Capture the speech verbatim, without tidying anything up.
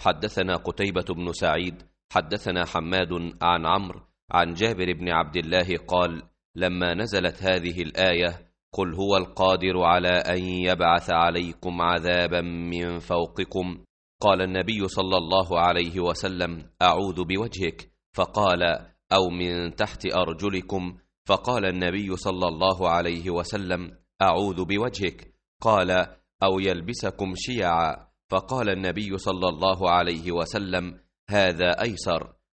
حدثنا قتيبة بن سعيد حدثنا حماد عن عمرو عن جابر بن عبد الله قال: لما نزلت هذه الآية: قل هو القادر على أن يبعث عليكم عذابا من فوقكم، قال النبي صلى الله عليه وسلم: أعوذ بوجهك، فقال: أو من تحت أرجلكم، فقال النبي صلى الله عليه وسلم: أعوذ بوجهك، قال: أو يلبسكم شيعا، فقال النبي صلى الله عليه وسلم: هذا أيسر.